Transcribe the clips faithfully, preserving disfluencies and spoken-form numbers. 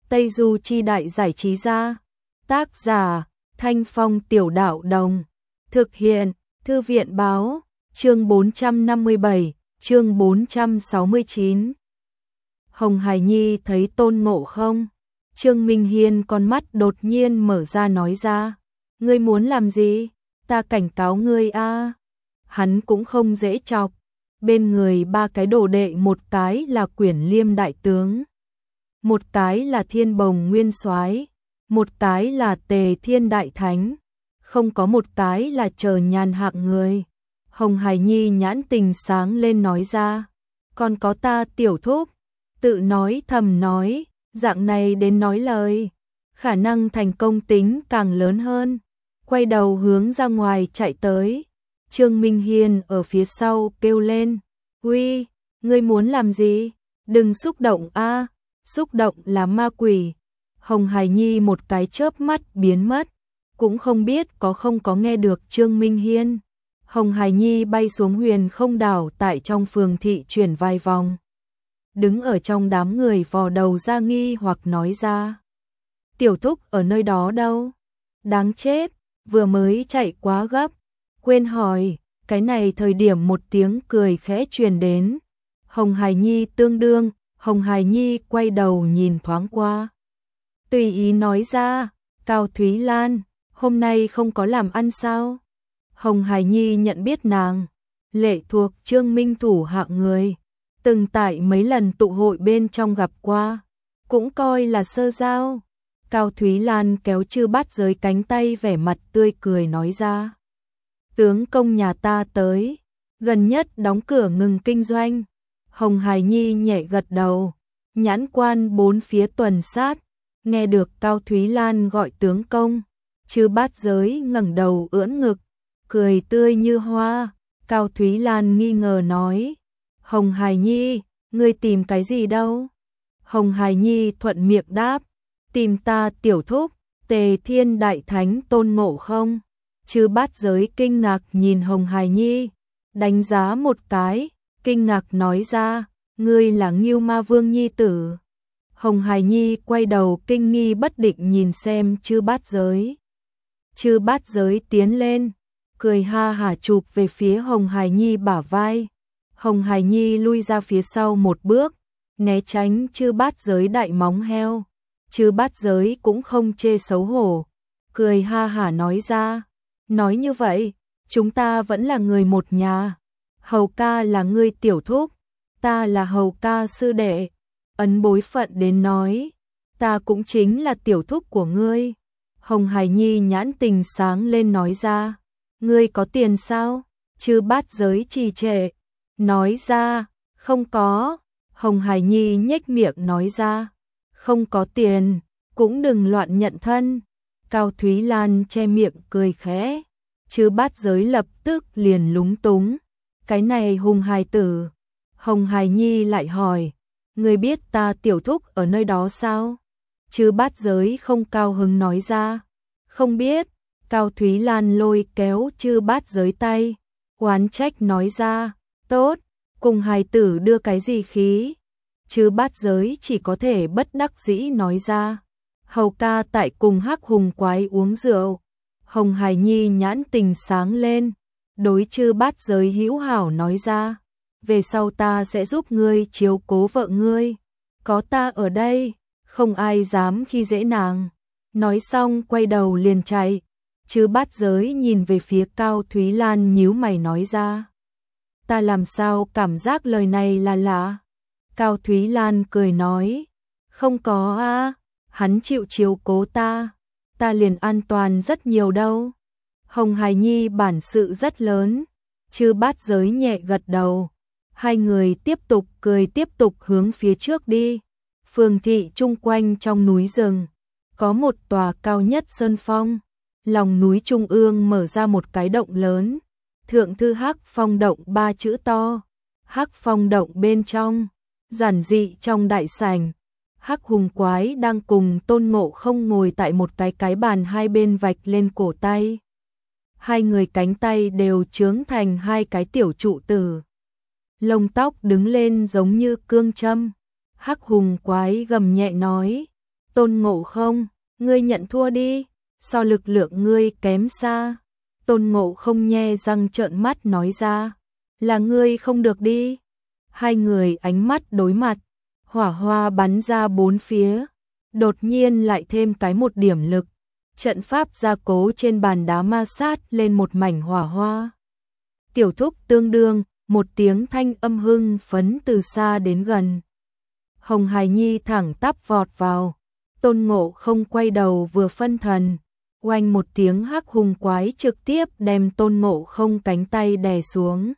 Tây Du Chi Đại Giải Trí Gia. Tác giả Thanh Phong Tiểu Đạo Đồng. Thực hiện Thư viện Báo. Chương bốn trăm năm mươi bảy, chương bốn trăm sáu mươi chín. Hồng Hải Nhi thấy Tôn Ngộ Không. Trương Minh Hiên con mắt đột nhiên mở ra nói ra. Ngươi muốn làm gì? Ta cảnh cáo ngươi a. Hắn cũng không dễ chọc. Bên người ba cái đồ đệ, một cái là Quyển Liêm đại tướng, một cái là Thiên Bồng nguyên soái, một cái là Tề Thiên đại thánh, không có một cái là Chờ Nhàn hạng người. Hồng Hải Nhi nhãn tình sáng lên nói ra, còn có ta tiểu thúc. Tự nói thầm nói, dạng này đến nói lời, khả năng thành công tính càng lớn hơn. Quay đầu hướng ra ngoài chạy tới. Trương Minh Hiên ở phía sau kêu lên, uy, ngươi muốn làm gì? Đừng xúc động a, xúc động là ma quỷ. Hồng Hải Nhi một cái chớp mắt biến mất, cũng không biết có không có nghe được Trương Minh Hiên. Hồng Hải Nhi bay xuống huyền không đảo, tại trong phường thị chuyển vài vòng. Đứng ở trong đám người vò đầu ra nghi hoặc nói ra. Tiểu thúc ở nơi đó đâu? Đáng chết, vừa mới chạy quá gấp. Quên hỏi, cái này thời điểm một tiếng cười khẽ truyền đến. Hồng Hải Nhi tương đương, Hồng Hải Nhi quay đầu nhìn thoáng qua. Tùy ý nói ra, Cao Thúy Lan, hôm nay không có làm ăn sao? Hồng Hải Nhi nhận biết nàng, lệ thuộc Trương Minh thủ hạng người, từng tại mấy lần tụ hội bên trong gặp qua, cũng coi là sơ giao. Cao Thúy Lan kéo Chư Bát Giới cánh tay, vẻ mặt tươi cười nói ra. Tướng công nhà ta tới, gần nhất đóng cửa ngừng kinh doanh. Hồng Hải Nhi nhẹ gật đầu, nhãn quan bốn phía tuần sát, nghe được Cao Thúy Lan gọi tướng công. Chư Bát Giới ngẩng đầu ưỡn ngực, cười tươi như hoa. Cao Thúy Lan nghi ngờ nói, Hồng Hải Nhi, ngươi tìm cái gì đâu? Hồng Hải Nhi thuận miệng đáp, tìm ta tiểu thúc, Tề Thiên đại thánh Tôn Ngộ Không. Chư Bát Giới kinh ngạc nhìn Hồng Hải Nhi, đánh giá một cái, kinh ngạc nói ra, ngươi là Ngưu Ma Vương nhi tử. Hồng Hải Nhi quay đầu kinh nghi bất định nhìn xem Chư Bát Giới. Chư Bát Giới tiến lên, cười ha hả chụp về phía Hồng Hải Nhi bả vai. Hồng Hải Nhi lui ra phía sau một bước, né tránh Chư Bát Giới đại móng heo. Chư Bát Giới cũng không chê xấu hổ, cười ha hả nói ra, nói như vậy, chúng ta vẫn là người một nhà. Hầu ca là ngươi tiểu thúc, ta là hầu ca sư đệ. Ấn bối phận đến nói, ta cũng chính là tiểu thúc của ngươi. Hồng Hải Nhi nhãn tình sáng lên nói ra, ngươi có tiền sao? Chư Bát Giới trì trệ, nói ra, không có. Hồng Hải Nhi nhếch miệng nói ra, không có tiền, cũng đừng loạn nhận thân. Cao Thúy Lan che miệng cười khẽ. Chư Bát Giới lập tức liền lúng túng. Cái này Hùng hài tử. Hồng Hải Nhi lại hỏi, ngươi biết ta tiểu thúc ở nơi đó sao? Chư Bát Giới không cao hứng nói ra, không biết. Cao Thúy Lan lôi kéo Chư Bát Giới tay, oán trách nói ra, tốt, cùng hài tử đưa cái gì khí? Chư Bát Giới chỉ có thể bất đắc dĩ nói ra, hầu ca tại cùng Hắc Hùng quái uống rượu. Hồng Hải Nhi nhãn tình sáng lên, đối Chư Bát Giới hữu hảo nói ra, về sau ta sẽ giúp ngươi chiếu cố vợ ngươi, có ta ở đây, không ai dám khi dễ nàng. Nói xong quay đầu liền chạy. Chư Bát Giới nhìn về phía Cao Thúy Lan nhíu mày nói ra, ta làm sao cảm giác lời này là lạ? Cao Thúy Lan cười nói, không có a, hắn chịu chiếu cố ta, ta liền an toàn rất nhiều đâu. Hồng Hải Nhi bản sự rất lớn. Chư Bát Giới nhẹ gật đầu. Hai người tiếp tục cười tiếp tục hướng phía trước đi. Phường thị chung quanh trong núi rừng, có một tòa cao nhất sơn phong. Lòng núi trung ương mở ra một cái động lớn. Thượng thư Hắc Phong động ba chữ to. Hắc Phong động bên trong, giản dị trong đại sảnh, Hắc Hùng quái đang cùng Tôn Ngộ Không ngồi tại một cái cái bàn, hai bên vạch lên cổ tay. Hai người cánh tay đều chướng thành hai cái tiểu trụ tử. Lông tóc đứng lên giống như cương châm. Hắc Hùng quái gầm nhẹ nói, Tôn Ngộ Không, ngươi nhận thua đi, so lực lượng ngươi kém xa. Tôn Ngộ Không nhe răng trợn mắt nói ra, là ngươi không được đi. Hai người ánh mắt đối mặt, hỏa hoa bắn ra bốn phía, đột nhiên lại thêm cái một điểm lực. Trận pháp gia cố trên bàn đá ma sát lên một mảnh hỏa hoa. Tiểu Thúc tương đương, một tiếng thanh âm hưng phấn từ xa đến gần. Hồng Hải Nhi thẳng tắp vọt vào, Tôn Ngộ Không quay đầu vừa phân thần, oanh một tiếng hắc hùng quái trực tiếp đem Tôn Ngộ Không cánh tay đè xuống.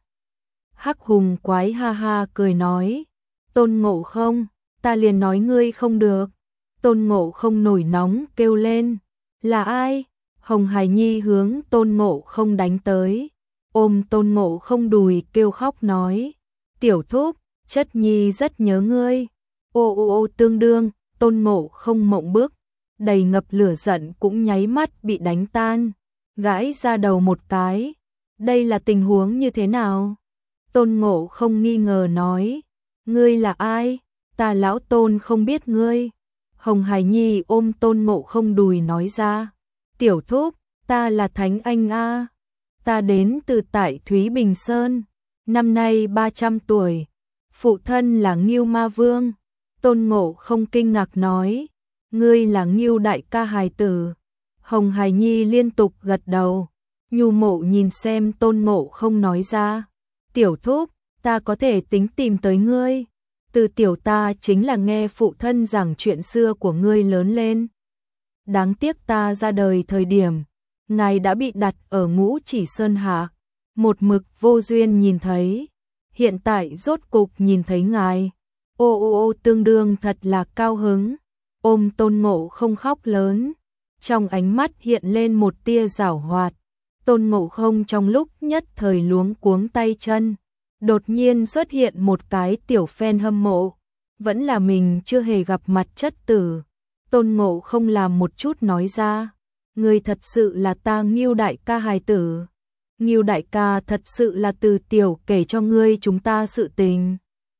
Hắc hùng quái ha ha cười nói, Tôn Ngộ Không, ta liền nói ngươi không được. Tôn Ngộ Không nổi nóng kêu lên, là ai? Hồng Hải Nhi hướng Tôn Ngộ Không đánh tới, ôm Tôn Ngộ Không đùi kêu khóc nói, Tiểu Thúc, chất nhi rất nhớ ngươi. Ô ô ô tương đương, Tôn Ngộ Không mộng bức, đầy ngập lửa giận cũng nháy mắt bị đánh tan, gãi ra đầu một cái. Đây là tình huống như thế nào? Tôn Ngộ Không nghi ngờ nói, ngươi là ai? Ta lão Tôn không biết ngươi. Hồng Hải Nhi ôm Tôn Ngộ Không đùi nói ra, Tiểu Thúc, ta là Thánh Anh A. Ta đến từ tại Thúy Bình Sơn, năm nay ba trăm tuổi, phụ thân là Ngưu Ma Vương. Tôn Ngộ Không kinh ngạc nói, ngươi là Ngưu đại ca hài tử. Hồng Hải Nhi liên tục gật đầu, nhu mộ nhìn xem Tôn Ngộ Không nói ra, Tiểu Thúc, ta có thể tính tìm tới ngươi. Từ tiểu ta chính là nghe phụ thân giảng chuyện xưa của ngươi lớn lên. Đáng tiếc ta ra đời thời điểm, ngài đã bị đặt ở Ngũ Chỉ Sơn hạ, một mực vô duyên nhìn thấy. Hiện tại rốt cục nhìn thấy ngài. Ô ô ô tương đương thật là cao hứng. Ôm Tôn Ngộ Không khóc lớn, trong ánh mắt hiện lên một tia giảo hoạt. Tôn Ngộ Không trong lúc nhất thời luống cuống tay chân, đột nhiên xuất hiện một cái tiểu fan hâm mộ, vẫn là mình chưa hề gặp mặt chất tử. Tôn Ngộ Không làm một chút nói ra, người thật sự là ta Ngưu đại ca hài tử. Ngưu đại ca thật sự là từ tiểu kể cho ngươi chúng ta sự tình.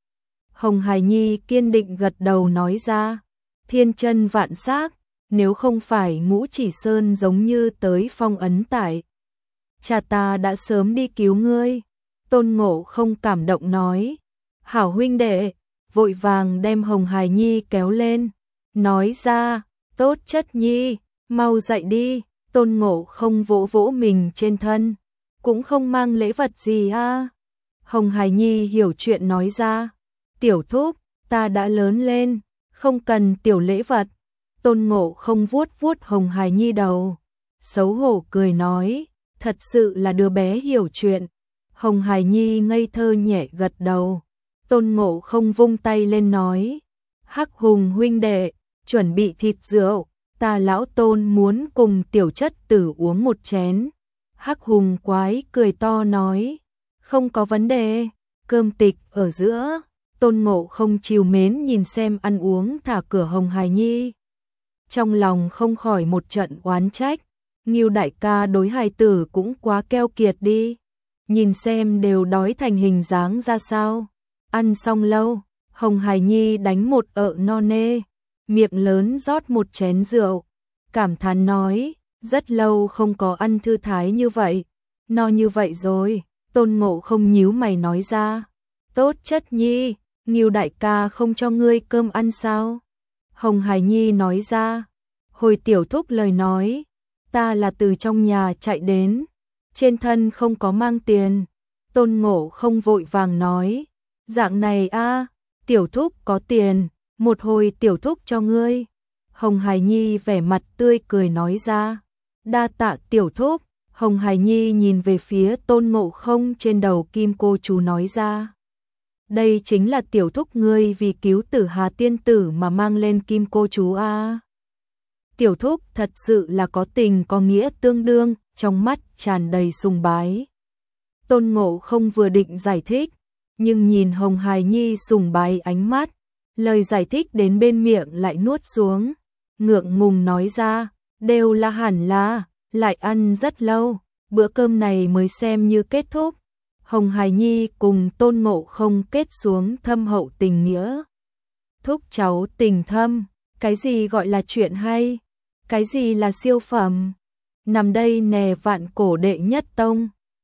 Hồng Hải Nhi kiên định gật đầu nói ra, thiên chân vạn xác, nếu không phải Ngũ Chỉ Sơn giống như tới phong ấn tại, cha ta đã sớm đi cứu ngươi. Tôn Ngộ Không cảm động nói, hảo huynh đệ, vội vàng đem Hồng Hải Nhi kéo lên, nói ra, tốt chất nhi, mau dậy đi. Tôn Ngộ Không vỗ vỗ mình trên thân, cũng không mang lễ vật gì a. Hồng Hải Nhi hiểu chuyện nói ra, Tiểu Thúc, ta đã lớn lên, không cần tiểu lễ vật. Tôn Ngộ Không vuốt vuốt Hồng Hải Nhi đầu, xấu hổ cười nói, thật sự là đứa bé hiểu chuyện. Hồng Hải Nhi ngây thơ nhẹ gật đầu. Tôn Ngộ Không vung tay lên nói, Hắc Hùng huynh đệ, chuẩn bị thịt rượu, ta lão Tôn muốn cùng tiểu chất tử uống một chén. Hắc Hùng quái cười to nói, không có vấn đề. Cơm tịch ở giữa, Tôn Ngộ Không trìu mến nhìn xem ăn uống thả cửa Hồng Hải Nhi, trong lòng không khỏi một trận oán trách, Ngưu đại ca đối hài tử cũng quá keo kiệt đi, nhìn xem đều đói thành hình dáng ra sao. Ăn xong lâu, Hồng Hải Nhi đánh một ợ no nê, miệng lớn rót một chén rượu, cảm thán nói, rất lâu không có ăn thư thái như vậy, no như vậy rồi. Tôn Ngộ Không nhíu mày nói ra, tốt chất nhi, Ngưu đại ca không cho ngươi cơm ăn sao? Hồng Hải Nhi nói ra, hồi tiểu thúc lời nói, ta là từ trong nhà chạy đến, trên thân không có mang tiền. Tôn Ngộ Không vội vàng nói, dạng này a, tiểu thúc có tiền, một hồi tiểu thúc cho ngươi. Hồng Hải Nhi vẻ mặt tươi cười nói ra, đa tạ tiểu thúc. Hồng Hải Nhi nhìn về phía Tôn Ngộ Không trên đầu kim cô chú nói ra, đây chính là tiểu thúc ngươi vì cứu Tử Hà tiên tử mà mang lên kim cô chú a. Tiểu thúc thật sự là có tình có nghĩa tương đương, trong mắt tràn đầy sùng bái. Tôn Ngộ Không vừa định giải thích, nhưng nhìn Hồng Hải Nhi sùng bái ánh mắt, lời giải thích đến bên miệng lại nuốt xuống, ngượng ngùng nói ra, đều là hẳn là, lại ăn rất lâu, bữa cơm này mới xem như kết thúc. Hồng Hải Nhi cùng Tôn Ngộ Không kết xuống thâm hậu tình nghĩa. Thúc cháu tình thâm, Cái gì gọi là chuyện hay? Cái gì là siêu phẩm? Nằm đây nè vạn cổ đệ nhất tông.